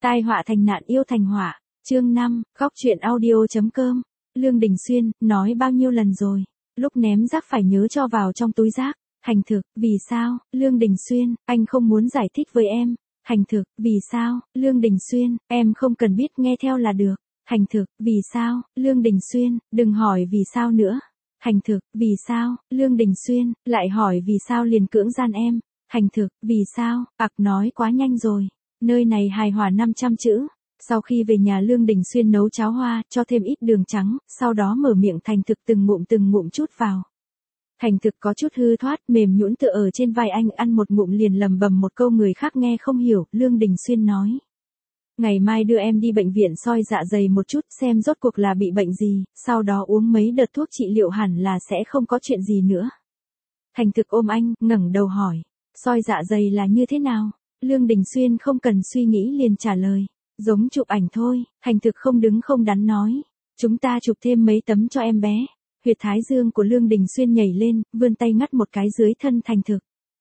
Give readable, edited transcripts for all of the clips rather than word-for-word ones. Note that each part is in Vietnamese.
Tai họa thành nạn yêu thành họa. Chương 5, góc truyện audio.com. Lương Đình Xuyên, nói bao nhiêu lần rồi. Lúc ném rác phải nhớ cho vào trong túi rác. Hành thực, vì sao? Lương Đình Xuyên, anh không muốn giải thích với em. Hành thực, vì sao? Lương Đình Xuyên, em không cần biết, nghe theo là được. Hành thực, vì sao? Lương Đình Xuyên, đừng hỏi vì sao nữa. Hành thực, vì sao? Lương Đình Xuyên, lại hỏi vì sao liền cưỡng gian em. Hành thực, vì sao? Nói quá nhanh rồi. Nơi này hài hòa 500 chữ. Sau khi về nhà Lương Đình Xuyên nấu cháo hoa, cho thêm ít đường trắng, sau đó mở miệng thành thực từng ngụm chút vào. Thành thực có chút hư thoát, mềm nhũn tựa ở trên vai anh, ăn một ngụm liền lầm bầm một câu người khác nghe không hiểu. Lương Đình Xuyên nói: ngày mai đưa em đi bệnh viện soi dạ dày một chút, xem rốt cuộc là bị bệnh gì, sau đó uống mấy đợt thuốc trị liệu hẳn là sẽ không có chuyện gì nữa. Thành thực ôm anh, ngẩng đầu hỏi: soi dạ dày là như thế nào? Lương Đình Xuyên không cần suy nghĩ liền trả lời: giống chụp ảnh thôi. Hành thực không đứng không đắn nói: chúng ta chụp thêm mấy tấm cho em bé. Huyệt thái dương của Lương Đình Xuyên nhảy lên, vươn tay ngắt một cái dưới thân thành thực.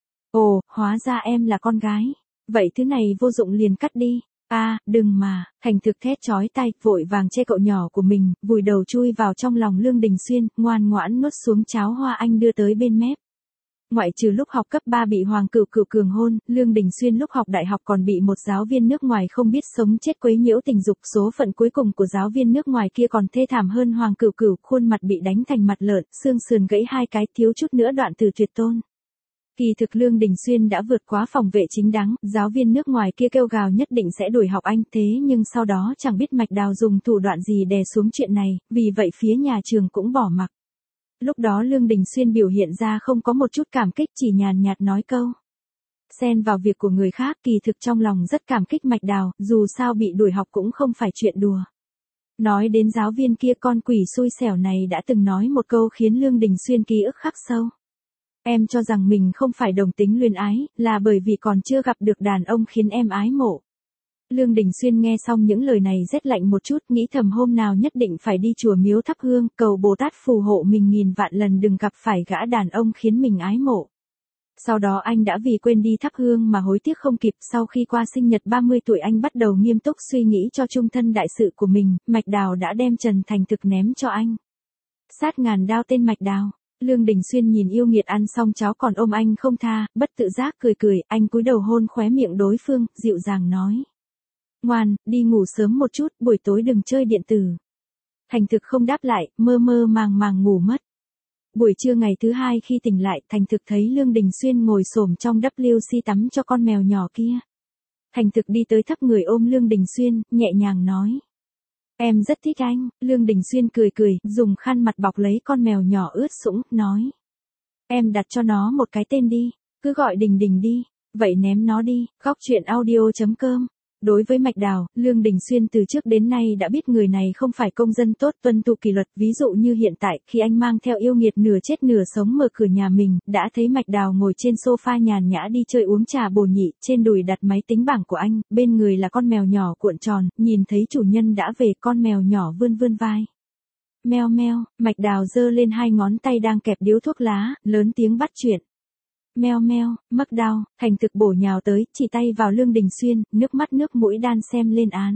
Ồ, hóa ra em là con gái. Vậy thứ này vô dụng liền cắt đi. Đừng mà. Thành thực thét chói tai, vội vàng che cậu nhỏ của mình, vùi đầu chui vào trong lòng Lương Đình Xuyên, ngoan ngoãn nuốt xuống cháo hoa anh đưa tới bên mép. Ngoại trừ lúc học cấp 3 bị Hoàng Cửu Cửu cường hôn, Lương Đình Xuyên lúc học đại học còn bị một giáo viên nước ngoài không biết sống chết quấy nhiễu tình dục. Số phận cuối cùng của giáo viên nước ngoài kia còn thê thảm hơn Hoàng Cửu Cửu, khuôn mặt bị đánh thành mặt lợn, xương sườn gãy 2 cái, thiếu chút nữa đoạn tử tuyệt tôn. Kỳ thực Lương Đình Xuyên đã vượt quá phòng vệ chính đáng, giáo viên nước ngoài kia kêu gào nhất định sẽ đuổi học anh, thế nhưng sau đó chẳng biết Mạch Đào dùng thủ đoạn gì đè xuống chuyện này, vì vậy phía nhà trường cũng bỏ mặc. Lúc đó Lương Đình Xuyên biểu hiện ra không có một chút cảm kích, chỉ nhàn nhạt nói câu: xen vào việc của người khác. Kỳ thực trong lòng rất cảm kích Mạch Đào, dù sao bị đuổi học cũng không phải chuyện đùa. Nói đến giáo viên kia, con quỷ xui xẻo này đã từng nói một câu khiến Lương Đình Xuyên ký ức khắc sâu. Em cho rằng mình không phải đồng tính luyến ái, là bởi vì còn chưa gặp được đàn ông khiến em ái mộ. Lương Đình Xuyên nghe xong những lời này rét lạnh một chút, nghĩ thầm hôm nào nhất định phải đi chùa miếu thắp hương, cầu Bồ Tát phù hộ mình nghìn vạn lần đừng gặp phải gã đàn ông khiến mình ái mộ. Sau đó anh đã vì quên đi thắp hương mà hối tiếc không kịp. Sau khi qua sinh nhật 30 tuổi anh bắt đầu nghiêm túc suy nghĩ cho chung thân đại sự của mình. Mạch Đào đã đem Trần Thành Thực ném cho anh. Sát ngàn đao tên Mạch Đào. Lương Đình Xuyên nhìn yêu nghiệt ăn xong cháo còn ôm anh không tha, bất tự giác cười, anh cúi đầu hôn khóe miệng đối phương, dịu dàng nói: ngoan, đi ngủ sớm một chút, buổi tối đừng chơi điện tử. Thành thực không đáp lại, mơ màng ngủ mất. Buổi trưa ngày thứ hai khi tỉnh lại, Thành thực thấy Lương Đình Xuyên ngồi xổm trong WC tắm cho con mèo nhỏ kia. Thành thực đi tới thấp người ôm Lương Đình Xuyên, nhẹ nhàng nói: em rất thích anh. Lương Đình Xuyên cười, dùng khăn mặt bọc lấy con mèo nhỏ ướt sũng, nói: em đặt cho nó một cái tên đi, cứ gọi Đình Đình đi. Vậy ném nó đi. Góc truyện audio.com. Đối với Mạch Đào, Lương Đình Xuyên từ trước đến nay đã biết người này không phải công dân tốt, tuân thủ kỷ luật. Ví dụ như hiện tại, khi anh mang theo yêu nghiệt nửa chết nửa sống mở cửa nhà mình, đã thấy Mạch Đào ngồi trên sofa nhàn nhã đi chơi uống trà bồ nhị, trên đùi đặt máy tính bảng của anh, bên người là con mèo nhỏ cuộn tròn, nhìn thấy chủ nhân đã về, con mèo nhỏ vươn vai. Meo meo. Mạch Đào giơ lên 2 ngón tay đang kẹp điếu thuốc lá, lớn tiếng bắt chuyện. Meo meo. Mắc đau. Thành thực bổ nhào tới, chỉ tay vào Lương Đình Xuyên, nước mắt nước mũi đan xem lên án.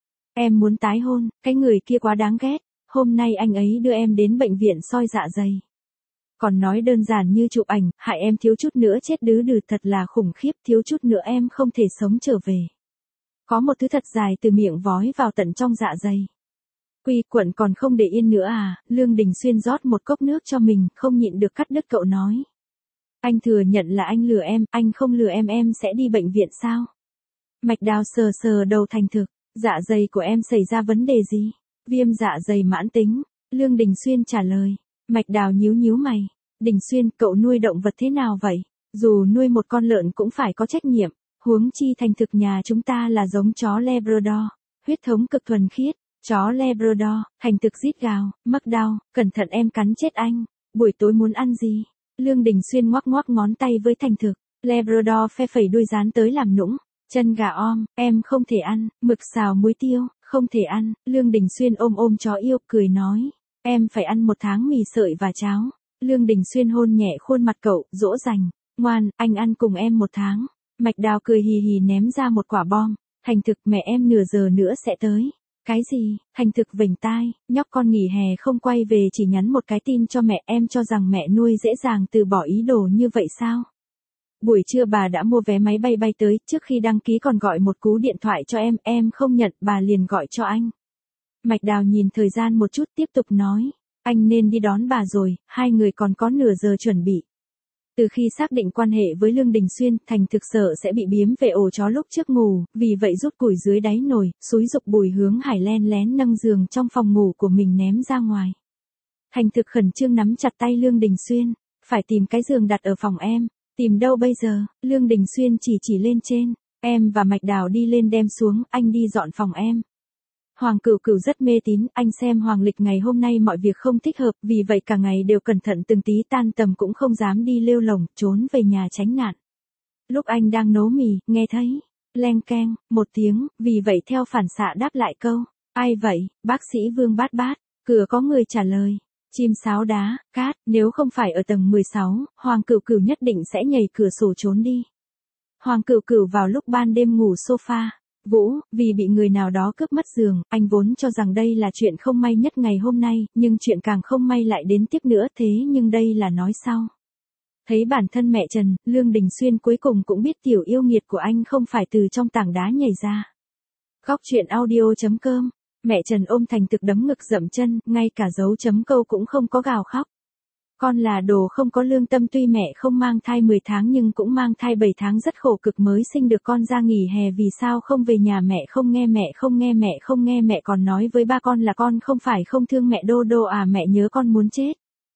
Em muốn tái hôn, cái người kia quá đáng ghét. Hôm nay anh ấy đưa em đến bệnh viện soi dạ dày. Còn nói đơn giản như chụp ảnh, hại em thiếu chút nữa chết đứ đừ, thật là khủng khiếp, thiếu chút nữa em không thể sống trở về. Có một thứ thật dài từ miệng vói vào tận trong dạ dày. Quy quẩn còn không để yên nữa à? Lương Đình Xuyên rót một cốc nước cho mình, không nhịn được cắt đứt cậu nói: anh thừa nhận là anh lừa em, anh không lừa em sẽ đi bệnh viện sao? Mạch Đào sờ đầu Thành thực: dạ dày của em xảy ra vấn đề gì? Viêm dạ dày mãn tính. Lương Đình Xuyên trả lời. Mạch Đào nhíu mày. Đình Xuyên, cậu nuôi động vật thế nào vậy? Dù nuôi một con lợn cũng phải có trách nhiệm, huống chi Thành thực nhà chúng ta là giống chó Labrador, huyết thống cực thuần khiết. Chó Labrador. Thành thực rít gào: mắc đau, cẩn thận em cắn chết anh. Buổi tối muốn ăn gì? Lương Đình Xuyên ngoắc ngón tay với Thành thực. Labrador phe phẩy đuôi dán tới làm nũng. Chân gà om, em không thể ăn. Mực xào muối tiêu, không thể ăn. Lương Đình Xuyên ôm chó yêu, cười nói: em phải ăn 1 tháng mì sợi và cháo. Lương Đình Xuyên hôn nhẹ khuôn mặt cậu, dỗ dành: ngoan, anh ăn cùng em 1 tháng. Mạch Đào cười hì hì ném ra một quả bom. Thành thực mẹ em nửa giờ nữa sẽ tới. Cái gì? Thành thực vểnh tai, nhóc con nghỉ hè không quay về chỉ nhắn một cái tin cho mẹ, em cho rằng mẹ nuôi dễ dàng từ bỏ ý đồ như vậy sao? Buổi trưa bà đã mua vé máy bay bay tới, trước khi đăng ký còn gọi một cú điện thoại cho em không nhận, bà liền gọi cho anh. Mạch Đào nhìn thời gian một chút tiếp tục nói, anh nên đi đón bà rồi, hai người còn có nửa giờ chuẩn bị. Từ khi xác định quan hệ với Lương Đình Xuyên, Thành thực sợ sẽ bị biếm về ổ chó lúc trước ngủ, vì vậy rút củi dưới đáy nồi, xúi giục Bùi Hướng Hải len lén nâng giường trong phòng ngủ của mình ném ra ngoài. Thành thực khẩn trương nắm chặt tay Lương Đình Xuyên, phải tìm cái giường đặt ở phòng em, tìm đâu bây giờ? Lương Đình Xuyên chỉ lên trên, em và Mạch Đào đi lên đem xuống, anh đi dọn phòng em. Hoàng Cửu Cửu rất mê tín, anh xem hoàng lịch ngày hôm nay mọi việc không thích hợp, vì vậy cả ngày đều cẩn thận từng tí, tan tầm cũng không dám đi lêu lổng, trốn về nhà tránh nạn. Lúc anh đang nấu mì, nghe thấy, leng keng, một tiếng, vì vậy theo phản xạ đáp lại câu, ai vậy, bác sĩ Vương Bát Bát, cửa có người trả lời, chim sáo đá, cát, nếu không phải ở tầng 16, Hoàng Cửu Cửu nhất định sẽ nhảy cửa sổ trốn đi. Hoàng Cửu Cửu vào lúc ban đêm ngủ sofa. Vũ, vì bị người nào đó cướp mất giường, anh vốn cho rằng đây là chuyện không may nhất ngày hôm nay, nhưng chuyện càng không may lại đến tiếp nữa, thế nhưng đây là nói sau. Thấy bản thân mẹ Trần, Lương Đình Xuyên cuối cùng cũng biết tiểu yêu nghiệt của anh không phải từ trong tảng đá nhảy ra. Góc truyện audio.com, mẹ Trần ôm Thành thực đấm ngực dậm chân, ngay cả dấu chấm câu cũng không có gào khóc. Con là đồ không có lương tâm, tuy mẹ không mang thai 10 tháng nhưng cũng mang thai 7 tháng rất khổ cực mới sinh được con ra nghỉ hè, vì sao không về nhà, mẹ không nghe, mẹ còn nói với ba con là con không phải không thương mẹ. Đô đô à, mẹ nhớ con muốn chết.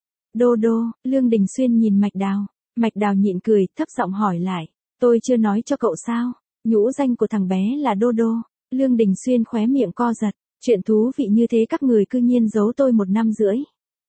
Đô đô, Lương Đình Xuyên nhìn Mạch Đào nhịn cười, thấp giọng hỏi lại, tôi chưa nói cho cậu sao, nhũ danh của thằng bé là Đô đô. Lương Đình Xuyên khóe miệng co giật, chuyện thú vị như thế các người cư nhiên giấu tôi 1 năm rưỡi.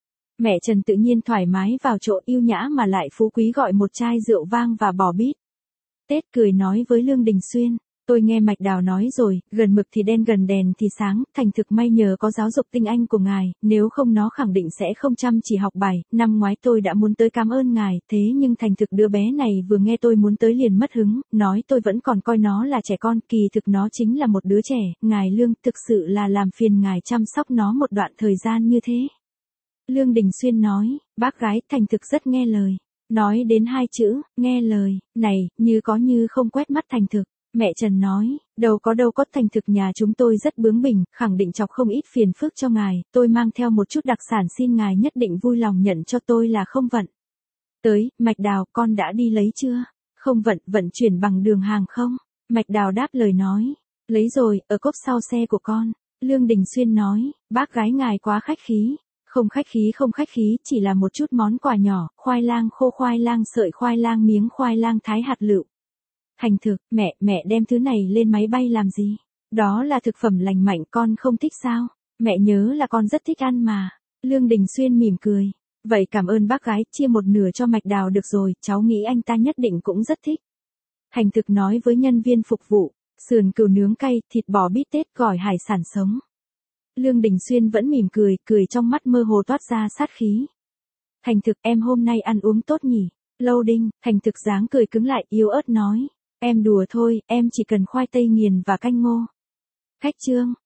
Mẹ Trần tự nhiên thoải mái vào chỗ, yêu nhã mà lại phú quý gọi một chai rượu vang và bò bít tết, cười nói với Lương Đình Xuyên, tôi nghe Mạch Đào nói rồi, gần mực thì đen gần đèn thì sáng, Thành thực may nhờ có giáo dục tinh anh của ngài, nếu không nó khẳng định sẽ không chăm chỉ học bài. Năm ngoái tôi đã muốn tới cảm ơn ngài, thế nhưng Thành thực đứa bé này vừa nghe tôi muốn tới liền mất hứng, nói tôi vẫn còn coi nó là trẻ con, kỳ thực nó chính là một đứa trẻ. Ngài Lương, thực sự là làm phiền ngài chăm sóc nó một đoạn thời gian như thế. Lương Đình Xuyên nói, bác gái Thành thực rất nghe lời. Nói đến 2 chữ, nghe lời, này, như có như không quét mắt Thành thực. Mẹ Trần nói, đâu có Thành thực nhà chúng tôi rất bướng bỉnh, khẳng định chọc không ít phiền phức cho ngài, tôi mang theo một chút đặc sản xin ngài nhất định vui lòng nhận cho tôi là không vận. Tới, Mạch Đào, con đã đi lấy chưa? Không vận chuyển bằng đường hàng không? Mạch Đào đáp lời nói, lấy rồi, ở cốp sau xe của con. Lương Đình Xuyên nói, bác gái ngài quá khách khí. Không khách khí, chỉ là một chút món quà nhỏ, khoai lang khô, khoai lang sợi, khoai lang miếng, khoai lang thái hạt lựu. Thành thực, mẹ đem thứ này lên máy bay làm gì? Đó là thực phẩm lành mạnh, con không thích sao? Mẹ nhớ là con rất thích ăn mà. Lương Đình Xuyên mỉm cười. Vậy cảm ơn bác gái, chia một nửa cho Mạch Đào được rồi, cháu nghĩ anh ta nhất định cũng rất thích. Thành thực nói với nhân viên phục vụ, sườn cừu nướng cay, thịt bò bít tết, gỏi hải sản sống. Lương Đình Xuyên vẫn mỉm cười trong mắt mơ hồ toát ra sát khí. Thành thực, em hôm nay ăn uống tốt nhỉ? Lâu đinh, Thành thực dáng cười cứng lại, yếu ớt nói. Em đùa thôi, em chỉ cần khoai tây nghiền và canh ngô. Khách trương,